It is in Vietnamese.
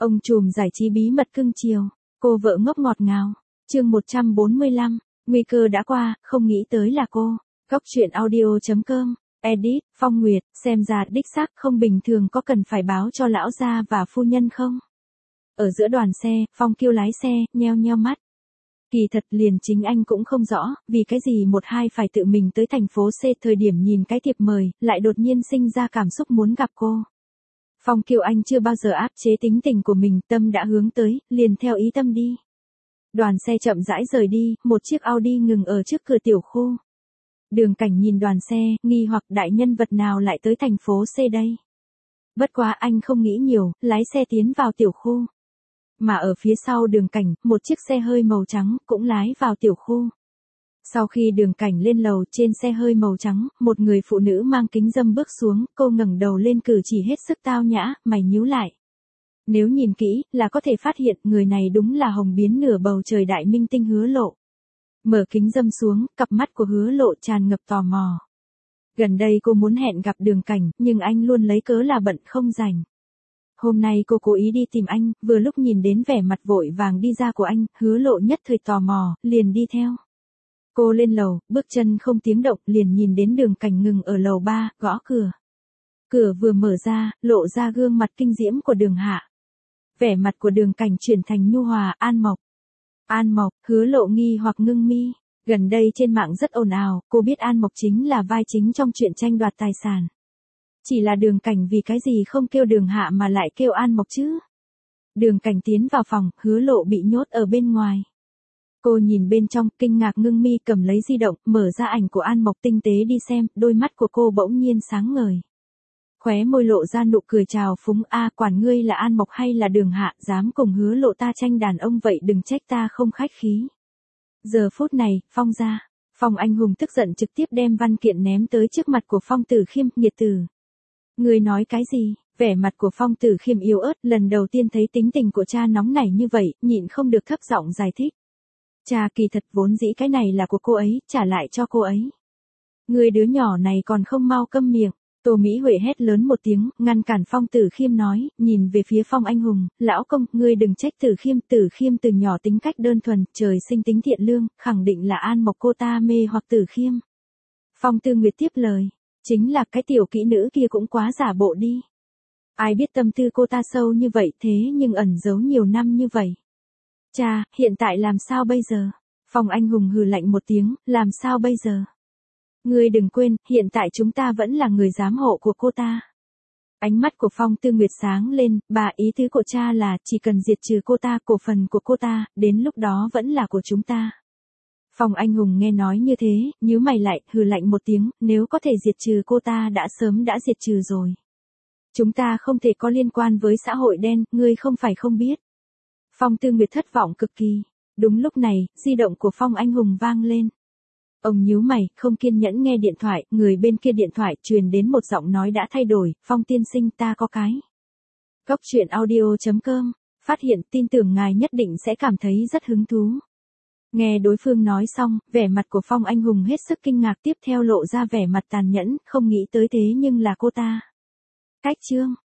Ông trùm giải trí bí mật cưng chiều, cô vợ ngốc ngọt ngào. Chương 145, nguy cơ đã qua, không nghĩ tới là cô. Góc truyện audio.com, edit, Phong Nguyệt, xem ra đích xác không bình thường, có cần phải báo cho lão gia và phu nhân không? Ở giữa đoàn xe, Phong Kiêu lái xe, nheo nheo mắt. Kỳ thật liền chính anh cũng không rõ, vì cái gì một hai phải tự mình tới thành phố C, thời điểm nhìn cái thiệp mời, lại đột nhiên sinh ra cảm xúc muốn gặp cô. Phong Kiêu anh chưa bao giờ áp chế tính tình của mình, tâm đã hướng tới, liền theo ý tâm đi. Đoàn xe chậm rãi rời đi, một chiếc Audi ngừng ở trước cửa tiểu khu. Đường Cảnh nhìn đoàn xe, nghi hoặc đại nhân vật nào lại tới thành phố C đây. Bất quá anh không nghĩ nhiều, lái xe tiến vào tiểu khu. Mà ở phía sau Đường Cảnh, một chiếc xe hơi màu trắng cũng lái vào tiểu khu. Sau khi Đường Cảnh lên lầu, trên xe hơi màu trắng, một người phụ nữ mang kính râm bước xuống, cô ngẩng đầu lên cử chỉ hết sức tao nhã, mày nhíu lại. Nếu nhìn kỹ, là có thể phát hiện người này đúng là hồng biến nửa bầu trời đại minh tinh Hứa Lộ. Mở kính râm xuống, cặp mắt của Hứa Lộ tràn ngập tò mò. Gần đây cô muốn hẹn gặp Đường Cảnh, nhưng anh luôn lấy cớ là bận không rảnh. Hôm nay cô cố ý đi tìm anh, vừa lúc nhìn đến vẻ mặt vội vàng đi ra của anh, Hứa Lộ nhất thời tò mò, liền đi theo. Cô lên lầu, bước chân không tiếng động, liền nhìn đến Đường Cảnh ngừng ở lầu 3, gõ cửa. Cửa vừa mở ra, lộ ra gương mặt kinh diễm của Đường Hạ. Vẻ mặt của Đường Cảnh chuyển thành nhu hòa, An Mộc. An Mộc, Hứa Lộ nghi hoặc ngưng mi. Gần đây trên mạng rất ồn ào, cô biết An Mộc chính là vai chính trong chuyện tranh đoạt tài sản. Chỉ là Đường Cảnh vì cái gì không kêu Đường Hạ mà lại kêu An Mộc chứ? Đường Cảnh tiến vào phòng, Hứa Lộ bị nhốt ở bên ngoài. Cô nhìn bên trong, kinh ngạc ngưng mi, cầm lấy di động, mở ra ảnh của An Mộc tinh tế đi xem, đôi mắt của cô bỗng nhiên sáng ngời. Khóe môi lộ ra nụ cười trào phúng, quản ngươi là An Mộc hay là Đường Hạ, dám cùng Hứa Lộ ta tranh đàn ông vậy đừng trách ta không khách khí. Giờ phút này, Phong ra, Phong Anh Hùng tức giận trực tiếp đem văn kiện ném tới trước mặt của Phong Tử Khiêm, nghiệt tử. Ngươi nói cái gì? Vẻ mặt của Phong Tử Khiêm yếu ớt, lần đầu tiên thấy tính tình của cha nóng nảy như vậy, nhịn không được thấp giọng giải thích. Cha, kỳ thật vốn dĩ cái này là của cô ấy, trả lại cho cô ấy. Ngươi đứa nhỏ này còn không mau câm miệng. Tô Mỹ Huệ hét lớn một tiếng, ngăn cản Phong Tử Khiêm nói, nhìn về phía Phong Anh Hùng, lão công, ngươi đừng trách Tử Khiêm từ nhỏ tính cách đơn thuần, trời sinh tính thiện lương, khẳng định là An Mộc cô ta mê hoặc Tử Khiêm. Phong Tư Nguyệt tiếp lời, chính là cái tiểu kỹ nữ kia cũng quá giả bộ đi. Ai biết tâm tư cô ta sâu như vậy thế nhưng ẩn giấu nhiều năm như vậy. Cha, hiện tại làm sao bây giờ? Phong Anh Hùng hừ lạnh một tiếng, làm sao bây giờ? Ngươi đừng quên, hiện tại chúng ta vẫn là người giám hộ của cô ta. Ánh mắt của Phong Tư Nguyệt sáng lên, bà, ý tứ của cha là chỉ cần diệt trừ cô ta, cổ phần của cô ta, đến lúc đó vẫn là của chúng ta. Phong Anh Hùng nghe nói như thế, nhíu mày lại, hừ lạnh một tiếng, nếu có thể diệt trừ cô ta đã sớm đã diệt trừ rồi. Chúng ta không thể có liên quan với xã hội đen, ngươi không phải không biết. Phong Tư Nguyệt thất vọng cực kỳ. Đúng lúc này, di động của Phong Anh Hùng vang lên. Ông nhíu mày, không kiên nhẫn nghe điện thoại, người bên kia điện thoại truyền đến một giọng nói đã thay đổi, Phong tiên sinh ta có cái. Góc truyện audio.com, phát hiện tin tưởng ngài nhất định sẽ cảm thấy rất hứng thú. Nghe đối phương nói xong, vẻ mặt của Phong Anh Hùng hết sức kinh ngạc, tiếp theo lộ ra vẻ mặt tàn nhẫn, không nghĩ tới thế nhưng là cô ta. Cách chương.